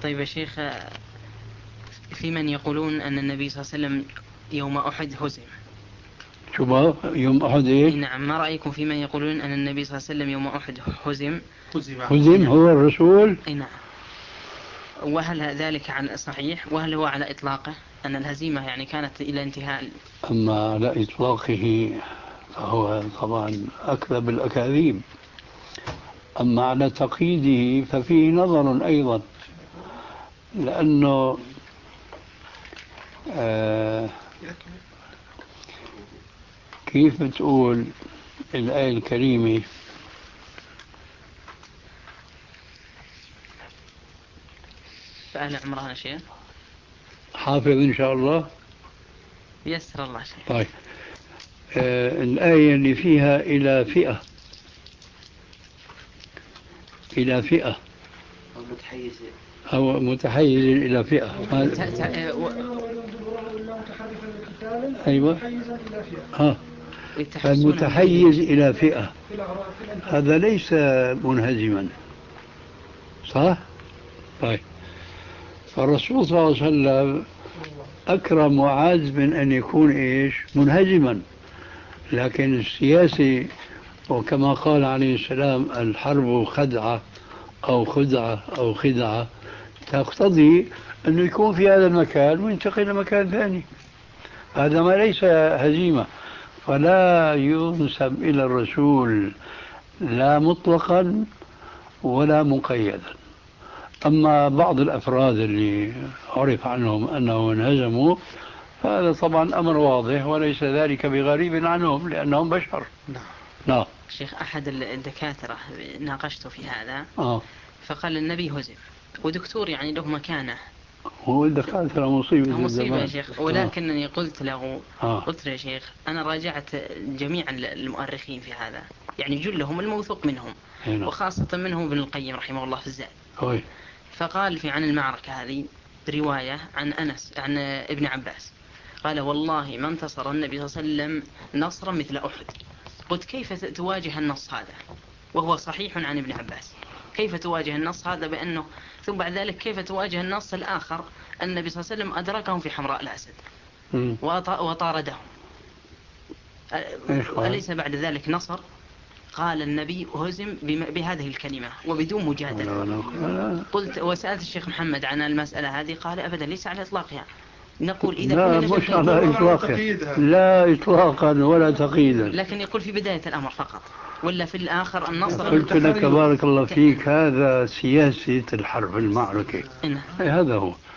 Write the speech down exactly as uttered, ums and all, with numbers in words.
طيب يا شيخ، في من يقولون أن النبي صلى الله عليه وسلم يوم أحد هزم. شو ما يوم أحد إيه؟ نعم، ما رأيكم في من يقولون أن النبي صلى الله عليه وسلم يوم أحد هزم؟ هزم هو الرسول؟ نعم. وهل ذلك عن صحيح؟ وهل هو على إطلاقه أن الهزيمة يعني كانت إلى انتهاء؟ أما على إطلاقه فهو طبعا أكذب الأكاذيب. أما على تقييده ففيه نظر أيضا، لأنه آه كيف بتقول الآية الكريمة؟ فآل عمران شيخ حافظ إن شاء الله. يسر الله شيخ. طيب، آه الآية اللي فيها إلى فئة، إلى فئة أو متحيز أو متحيز إلى فئة. أيوة، ها، المتحيز إلى فئة هذا ليس منهزما، صح؟ طيب، فالرسول صلى الله عليه وسلم أكرم وعز من أن يكون إيش؟ منهزما. لكن السياسي، وكما قال عليه السلام الحرب خدعة أو خدعة أو خدعة، تقتضي أنه يكون في هذا المكان وينتقل إلى مكان ثاني. هذا ما ليس هزيمة، فلا ينسب إلى الرسول لا مطلقا ولا مقيدا. أما بعض الأفراد اللي عرف عنهم أنهم انهزموا فهذا طبعا أمر واضح، وليس ذلك بغريب عنهم لأنهم بشر. نعم. نعم. شيخ، أحد الدكاترة ناقشته في هذا آه. فقال النبي هزم، ودكتور يعني له مكانة. هو الدكاترة مصيبة مصيبة يا شيخ، ولكنني قلت له آه. قلت له يا شيخ أنا راجعت جميع المؤرخين في هذا، يعني جلهم الموثوق منهم، هنا. وخاصة منهم ابن القيم رحمه الله في الزاد. هوي. فقال في عن المعركة هذه رواية عن أنس عن ابن عباس، قال والله ما انتصر النبي صلى الله عليه وسلم نصرا مثل أحد. قلت كيف تواجه النص هذا وهو صحيح عن ابن عباس؟ كيف تواجه النص هذا بأنه، ثم بعد ذلك كيف تواجه النص الآخر النبي صلى الله عليه وسلم أدركهم في حمراء الأسد وطاردهم؟ أليس بعد ذلك نصر؟ قال النبي هزم بهذه الكلمة وبدون مجادلة. قلت وسألت الشيخ محمد عن المسألة هذه، قال أبدا ليس على إطلاقها. نقول إذا لا مش على إطلاقها، لا إطلاقا ولا تقييدا، لكن يقول في بداية الأمر فقط، ولا في الآخر النصر؟ قلت لك بارك الله فيك هذا سياسة الحرب المعركة. هذا هو.